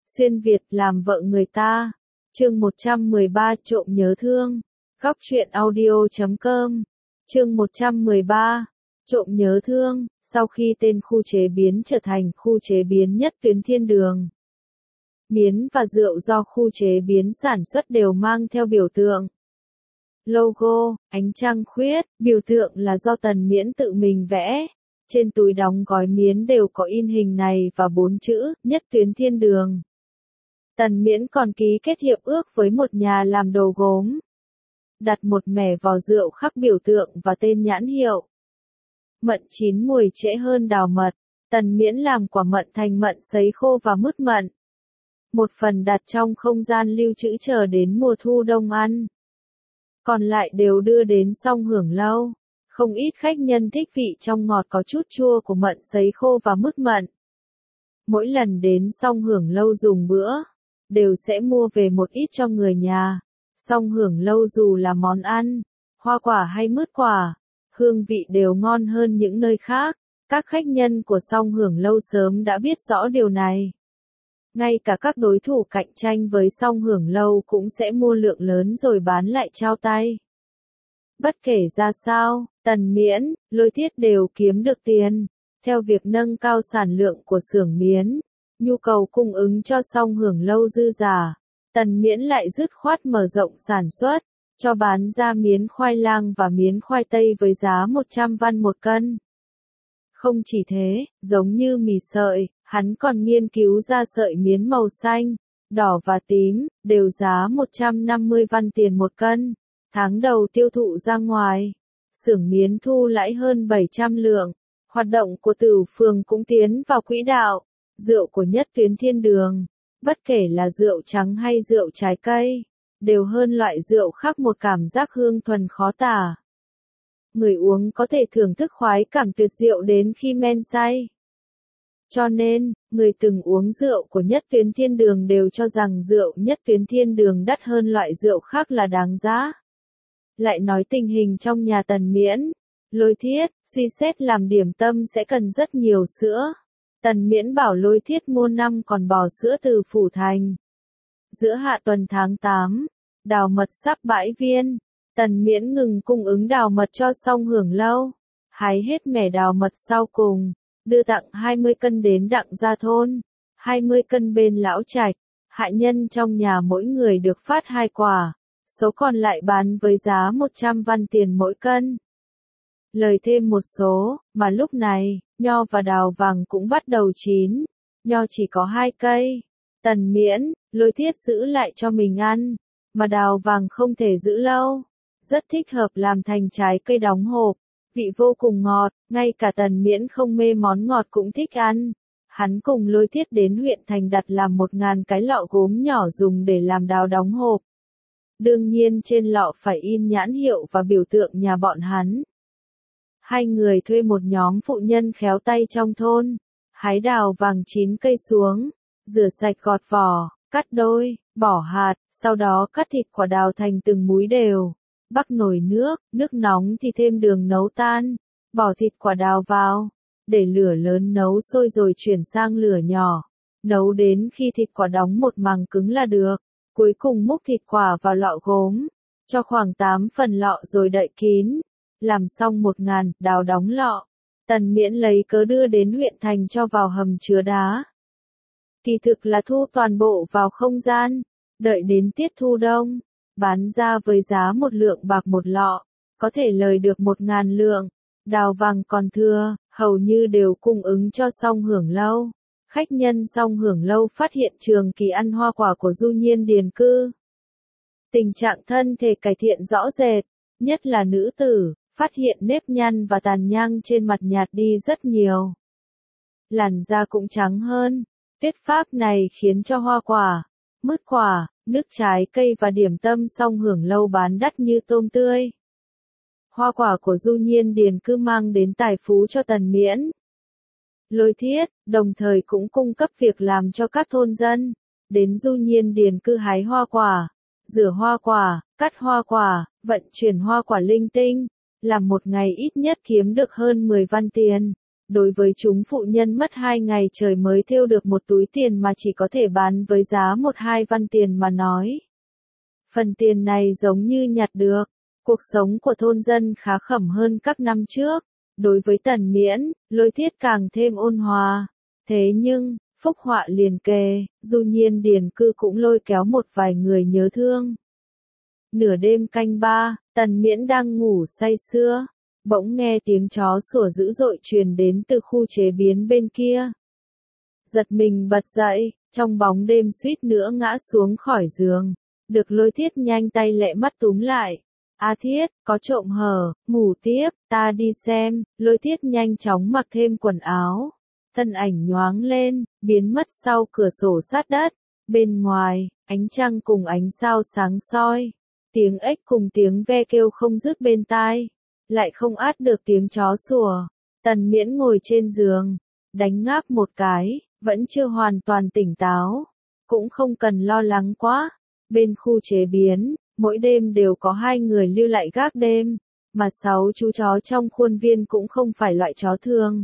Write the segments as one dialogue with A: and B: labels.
A: Xuyên Việt làm vợ người ta. Chương 113 trộm nhớ thương. Góc truyện audio.com. Chương 113 trộm nhớ thương. Sau khi tên khu chế biến trở thành khu chế biến nhất tuyến thiên đường, miến và rượu do khu chế biến sản xuất đều mang theo biểu tượng logo, ánh trăng khuyết. Biểu tượng là do Tần Miễn tự mình vẽ. Trên túi đóng gói miến đều có in hình này và 4 chữ, nhất tuyến thiên đường. Tần Miễn còn ký kết hiệp ước với một nhà làm đồ gốm, đặt một mẻ vò rượu khắc biểu tượng và tên nhãn hiệu. Mận chín mùi trễ hơn đào mật. Tần Miễn làm quả mận thành mận sấy khô và mứt mận. Một phần đặt trong không gian lưu trữ chờ đến mùa thu đông ăn. Còn lại đều đưa đến Song Hưởng Lâu. Không ít khách nhân thích vị trong ngọt có chút chua của mận sấy khô và mứt mận. Mỗi lần đến Song Hưởng Lâu dùng bữa, đều sẽ mua về một ít cho người nhà. Song Hưởng Lâu dù là món ăn, hoa quả hay mứt quả, hương vị đều ngon hơn những nơi khác. Các khách nhân của Song Hưởng Lâu sớm đã biết rõ điều này. Ngay cả các đối thủ cạnh tranh với Song Hưởng Lâu cũng sẽ mua lượng lớn rồi bán lại trao tay. Bất kể ra sao, Tần Miễn, Lôi Thiết đều kiếm được tiền. Theo việc nâng cao sản lượng của xưởng miến, nhu cầu cung ứng cho Song Hưởng Lâu dư giả, Tần Miễn lại dứt khoát mở rộng sản xuất, cho bán ra miến khoai lang và miến khoai tây với giá 100 văn một cân. Không chỉ thế, giống như mì sợi, hắn còn nghiên cứu ra sợi miến màu xanh, đỏ và tím, đều giá 150 văn tiền một cân. Tháng đầu tiêu thụ ra ngoài, xưởng miến thu lãi hơn 700 lượng. Hoạt động của Tửu Phường cũng tiến vào quỹ đạo. Rượu của nhất tuyến thiên đường, bất kể là rượu trắng hay rượu trái cây, đều hơn loại rượu khác một cảm giác hương thuần khó tả. Người uống có thể thưởng thức khoái cảm tuyệt diệu đến khi men say. Cho nên, người từng uống rượu của nhất tuyến thiên đường đều cho rằng rượu nhất tuyến thiên đường đắt hơn loại rượu khác là đáng giá. Lại nói tình hình trong nhà Tần Miễn, Lôi Thiết, suy xét làm điểm tâm sẽ cần rất nhiều sữa. Tần Miễn bảo Lôi Thiết mua 5 con bò sữa từ Phủ Thành. Giữa hạ tuần tháng 8, đào mật sắp bãi viên. Tần Miễn ngừng cung ứng đào mật cho Song Hưởng Lâu. Hái hết mẻ đào mật sau cùng, đưa tặng 20 cân đến Đặng Gia Thôn, 20 cân bên Lão Trạch. Hạ nhân trong nhà mỗi người được phát 2 quả, số còn lại bán với giá 100 văn tiền mỗi cân. Lời thêm một số, mà lúc này, nho và đào vàng cũng bắt đầu chín. Nho chỉ có 2 cây. Tần Miễn, Lôi Thiết giữ lại cho mình ăn, mà đào vàng không thể giữ lâu. Rất thích hợp làm thành trái cây đóng hộp, vị vô cùng ngọt, ngay cả Tần Miễn không mê món ngọt cũng thích ăn. Hắn cùng Lôi Thiết đến huyện thành đặt làm 1000 cái lọ gốm nhỏ dùng để làm đào đóng hộp. Đương nhiên trên lọ phải in nhãn hiệu và biểu tượng nhà bọn hắn. Hai người thuê một nhóm phụ nhân khéo tay trong thôn, hái đào vàng chín cây xuống, rửa sạch gọt vỏ, cắt đôi, bỏ hạt, sau đó cắt thịt quả đào thành từng múi đều. Bắc nồi nước, nước nóng thì thêm đường nấu tan, bỏ thịt quả đào vào, để lửa lớn nấu sôi rồi chuyển sang lửa nhỏ, nấu đến khi thịt quả đóng một màng cứng là được. Cuối cùng múc thịt quả vào lọ gốm, cho khoảng 8 phần lọ rồi đậy kín. Làm xong 1000 đào đóng lọ, Tần Miễn lấy cớ đưa đến huyện thành cho vào hầm chứa đá. Kỳ thực là thu toàn bộ vào không gian, đợi đến tiết thu đông, bán ra với giá 1 lượng bạc một lọ, có thể lời được 1000 lượng. Đào vàng còn thừa, hầu như đều cung ứng cho Song Hưởng Lâu. Khách nhân Song Hưởng Lâu phát hiện trường kỳ ăn hoa quả của du nhiên điền cư. Tình trạng thân thể cải thiện rõ rệt, nhất là nữ tử, phát hiện nếp nhăn và tàn nhang trên mặt nhạt đi rất nhiều. Làn da cũng trắng hơn. Thuyết pháp này khiến cho hoa quả, mứt quả, nước trái cây và điểm tâm Song Hưởng Lâu bán đắt như tôm tươi. Hoa quả của du nhiên điền cư mang đến tài phú cho Tần Miễn, Lôi Thiết, đồng thời cũng cung cấp việc làm cho các thôn dân. Đến du nhiên điền cư hái hoa quả, rửa hoa quả, cắt hoa quả, vận chuyển hoa quả linh tinh, làm một ngày ít nhất kiếm được hơn 10 văn tiền. Đối với chúng phụ nhân mất 2 ngày trời mới thêu được một túi tiền mà chỉ có thể bán với giá 1-2 văn tiền mà nói. Phần tiền này giống như nhặt được. Cuộc sống của thôn dân khá khẩm hơn các năm trước. Đối với Tần Miễn, Lôi Thiết càng thêm ôn hòa. Thế nhưng, phúc họa liền kề, Du Nhiên Điền Cư cũng lôi kéo một vài người nhớ thương. Nửa đêm canh 3, Tần Miễn đang ngủ say sưa, bỗng nghe tiếng chó sủa dữ dội truyền đến từ khu chế biến bên kia. Giật mình bật dậy, trong bóng đêm suýt nữa ngã xuống khỏi giường, được Lôi Thiết nhanh tay lẹ mắt túm lại. A Thiết, có trộm hở, ngủ tiếp, ta đi xem. Lôi Thiết nhanh chóng mặc thêm quần áo. Thân ảnh nhoáng lên, biến mất sau cửa sổ sát đất. Bên ngoài, ánh trăng cùng ánh sao sáng soi. Tiếng ếch cùng tiếng ve kêu không dứt bên tai. Lại không át được tiếng chó sủa. Tần Miễn ngồi trên giường, đánh ngáp một cái, vẫn chưa hoàn toàn tỉnh táo. Cũng không cần lo lắng quá. Bên khu chế biến, mỗi đêm đều có 2 người lưu lại gác đêm, mà 6 chú chó trong khuôn viên cũng không phải loại chó thường.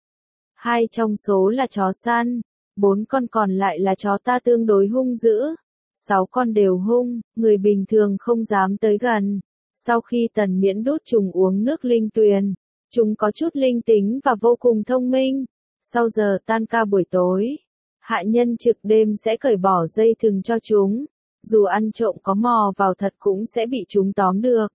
A: 2 trong số là chó săn, 4 con còn lại là chó ta tương đối hung dữ. 6 con đều hung, người bình thường không dám tới gần. Sau khi Tần Miễn đút chúng uống nước linh tuyền, chúng có chút linh tính và vô cùng thông minh. Sau giờ tan ca buổi tối, hạ nhân trực đêm sẽ cởi bỏ dây thừng cho chúng. Dù ăn trộm có mò vào thật cũng sẽ bị chúng tóm được.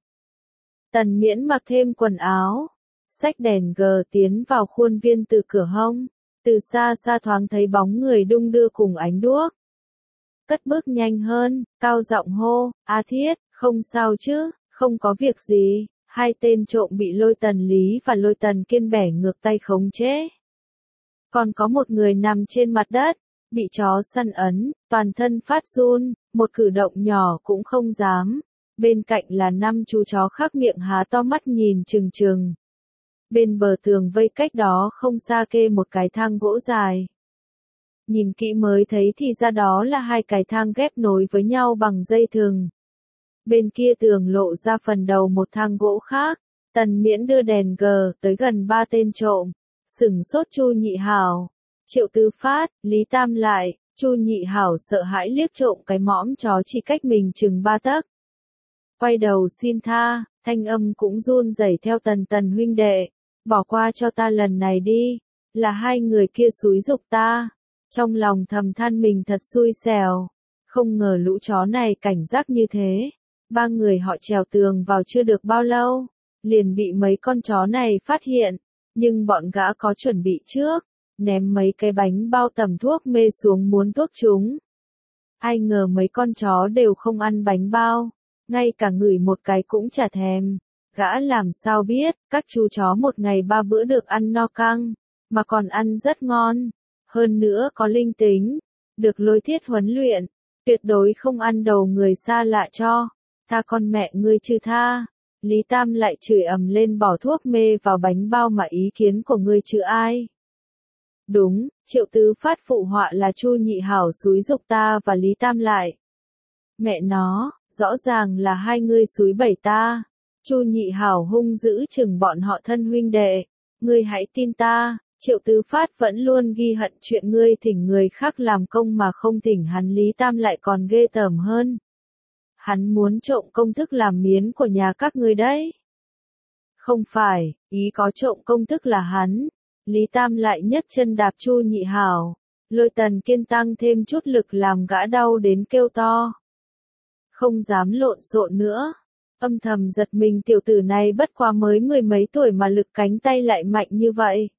A: Tần Miễn mặc thêm quần áo, xách đèn gờ tiến vào khuôn viên từ cửa hông. Từ xa xa thoáng thấy bóng người đung đưa cùng ánh đuốc. Cất bước nhanh hơn, cao giọng hô, A Thiết, không sao chứ, không có việc gì. 2 tên trộm bị Lôi Tần Lý và Lôi Tần Kiên bẻ ngược tay khống chế. Còn có một người nằm trên mặt đất, bị chó săn ấn, toàn thân phát run, một cử động nhỏ cũng không dám. Bên cạnh là 5 chú chó khác miệng há to mắt nhìn trừng trừng. Bên bờ tường vây cách đó không xa kê một cái thang gỗ dài. Nhìn kỹ mới thấy thì ra đó là 2 cái thang ghép nối với nhau bằng dây thừng. Bên kia tường lộ ra phần đầu một thang gỗ khác. Tần Miễn đưa đèn gờ tới gần 3 tên trộm. Sửng sốt Chu Nhị Hảo, Triệu Tứ Phát, Lý Tam lại. Chu Nhị Hảo sợ hãi liếc trộm cái mõm chó chỉ cách mình chừng 3 tấc. Quay đầu xin tha, thanh âm cũng run rẩy theo Tần huynh đệ. Bỏ qua cho ta lần này đi, là 2 người kia xúi giục ta. Trong lòng thầm than mình thật xui xẻo, không ngờ lũ chó này cảnh giác như thế. 3 người họ trèo tường vào chưa được bao lâu, liền bị mấy con chó này phát hiện, nhưng bọn gã có chuẩn bị trước, ném mấy cái bánh bao tẩm thuốc mê xuống muốn thuốc chúng. Ai ngờ mấy con chó đều không ăn bánh bao, ngay cả ngửi một cái cũng chả thèm. Gã làm sao biết, các chú chó một ngày 3 bữa được ăn no căng, mà còn ăn rất ngon, hơn nữa có linh tính, được Lôi Thiết huấn luyện, tuyệt đối không ăn đầu người xa lạ cho. Tha con mẹ ngươi chứ tha. Lý Tam lại chửi ầm lên bỏ thuốc mê vào bánh bao mà ý kiến của ngươi chứ ai. Đúng, Triệu Tứ Phát phụ họa là Chu Nhị Hảo xúi giục ta và Lý Tam lại. Mẹ nó, rõ ràng là 2 ngươi xúi bẩy ta. Chu Nhị Hảo hung dữ chừng bọn họ thân huynh đệ. Ngươi hãy tin ta, Triệu Tứ Phát vẫn luôn ghi hận chuyện ngươi thỉnh người khác làm công mà không thỉnh hắn. Lý Tam lại còn ghê tởm hơn. Hắn muốn trộm công thức làm miến của nhà các ngươi đấy. Không phải, ý có trộm công thức là hắn. Lý Tam lại nhấc chân đạp Chu Nhị Hảo. Lôi Tần Kiên tăng thêm chút lực làm gã đau đến kêu to. Không dám lộn xộn nữa. Âm thầm giật mình tiểu tử này bất quá mới 10 mấy tuổi mà lực cánh tay lại mạnh như vậy.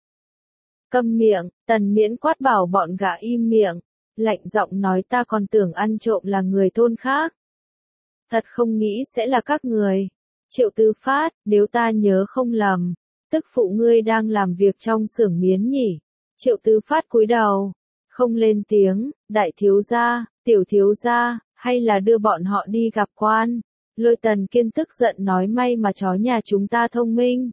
A: Câm miệng, Tần Miễn quát bảo bọn gã im miệng. Lạnh giọng nói ta còn tưởng ăn trộm là người thôn khác. Thật không nghĩ sẽ là các người. Triệu Tứ Phát, nếu ta nhớ không lầm, tức phụ ngươi đang làm việc trong xưởng miến nhỉ? Triệu Tứ Phát cúi đầu, không lên tiếng, đại thiếu gia, tiểu thiếu gia, hay là đưa bọn họ đi gặp quan. Lôi Tần Kiên tức giận nói may mà chó nhà chúng ta thông minh.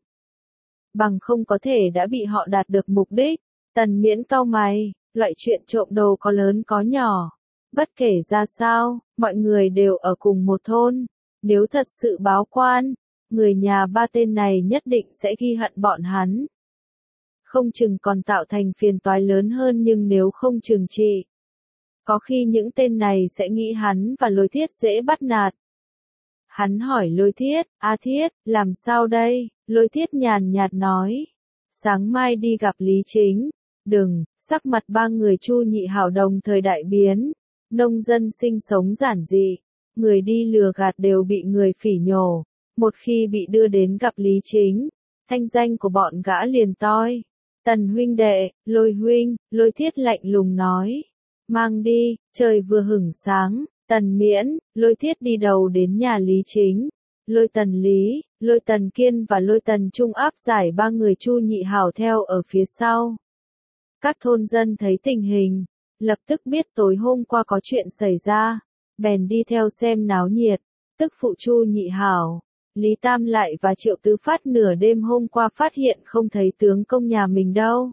A: Bằng không có thể đã bị họ đạt được mục đích. Tần Miễn cau mày, loại chuyện trộm đồ có lớn có nhỏ. Bất kể ra sao, mọi người đều ở cùng một thôn. Nếu thật sự báo quan, người nhà 3 tên này nhất định sẽ ghi hận bọn hắn. không chừng còn tạo thành phiền toái lớn hơn, nhưng nếu không trừng trị, có khi những tên này sẽ nghĩ hắn và Lôi Thiết dễ bắt nạt. Hắn hỏi Lôi Thiết, A Thiết, làm sao đây? Lôi Thiết nhàn nhạt nói, sáng mai đi gặp Lý Chính. Đừng, sắc mặt ba người Chu Nhị Hảo đồng thời đại biến. Nông dân sinh sống giản dị, người đi lừa gạt đều bị người phỉ nhổ. Một khi bị đưa đến gặp Lý Chính, thanh danh của bọn gã liền toi. Tần huynh đệ, Lôi huynh, Lôi Thiết lạnh lùng nói. Mang đi, trời vừa hửng sáng, Tần Miễn, Lôi Thiết đi đầu đến nhà Lý Chính. Lôi Tần Lý, Lôi Tần Kiên và Lôi Tần Trung áp giải ba người Chu Nhị Hảo theo ở phía sau. Các thôn dân thấy tình hình, lập tức biết tối hôm qua có chuyện xảy ra, bèn đi theo xem náo nhiệt. Tức phụ Chu Nhị Hảo, Lý Tam Lại và Triệu Tứ Phát nửa đêm hôm qua phát hiện không thấy tướng công nhà mình đâu.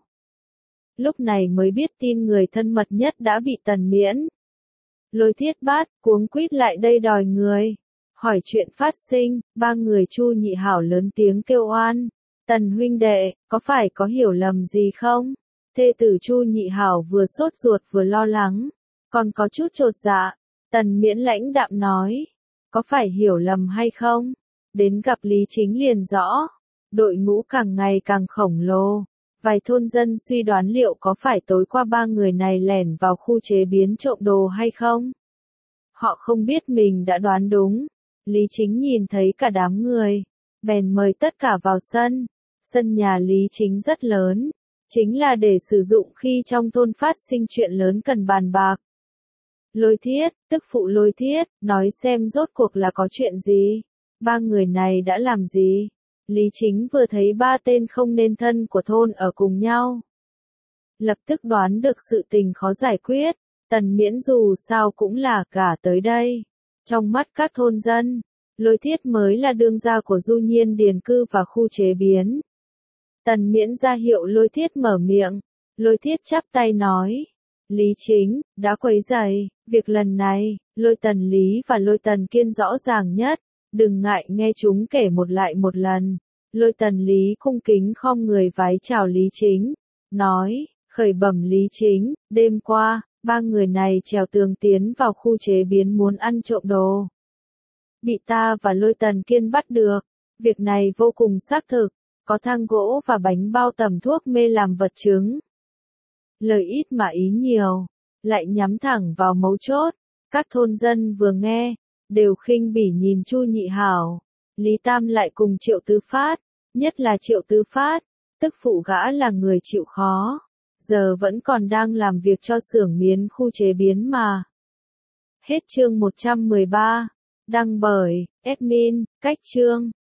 A: Lúc này mới biết tin người thân mật nhất đã bị Tần Miễn. Lôi Thiết Bát cuống quýt lại đây đòi người. Hỏi chuyện phát sinh, ba người Chu Nhị Hảo lớn tiếng kêu oan. Tần huynh đệ, có phải có hiểu lầm gì không? Thê tử Chu Nhị Hảo vừa sốt ruột vừa lo lắng, còn có chút chột dạ. Tần Miễn lãnh đạm nói, có phải hiểu lầm hay không? Đến gặp Lý Chính liền rõ. Đội ngũ càng ngày càng khổng lồ. Vài thôn dân suy đoán liệu có phải tối qua ba người này lẻn vào khu chế biến trộm đồ hay không? Họ không biết mình đã đoán đúng. Lý Chính nhìn thấy cả đám người, bèn mời tất cả vào sân. Sân nhà Lý Chính rất lớn, chính là để sử dụng khi trong thôn phát sinh chuyện lớn cần bàn bạc. Lôi Thiết, tức phụ Lôi Thiết, nói xem rốt cuộc là có chuyện gì? Ba người này đã làm gì? Lý Chính vừa thấy ba tên không nên thân của thôn ở cùng nhau, lập tức đoán được sự tình khó giải quyết. Tần Miễn dù sao cũng là gả tới đây. Trong mắt các thôn dân, Lôi Thiết mới là đương gia của Du Nhiên điền cư và khu chế biến. Tần Miễn ra hiệu Lôi Thiết mở miệng. Lôi Thiết chắp tay nói, Lý Chính, đã quấy rầy, việc lần này, Lôi Tần Lý và Lôi Tần Kiên rõ ràng nhất, đừng ngại nghe chúng kể một lại một lần. Lôi Tần Lý cung kính khom người vái chào Lý Chính, nói, khởi bẩm Lý Chính, đêm qua, ba người này trèo tường tiến vào khu chế biến muốn ăn trộm đồ. Bị ta và Lôi Tần Kiên bắt được, việc này vô cùng xác thực, có thang gỗ và bánh bao tẩm thuốc mê làm vật chứng. Lời ít mà ý nhiều, lại nhắm thẳng vào mấu chốt. Các thôn dân vừa nghe, đều khinh bỉ nhìn Chu Nhị Hảo. Lý Tam Lại cùng Triệu Tứ Phát, nhất là Triệu Tứ Phát, tức phụ gã là người chịu khó, giờ vẫn còn đang làm việc cho xưởng miến khu chế biến mà. Hết chương 113, đăng bởi admin, Cách Chương.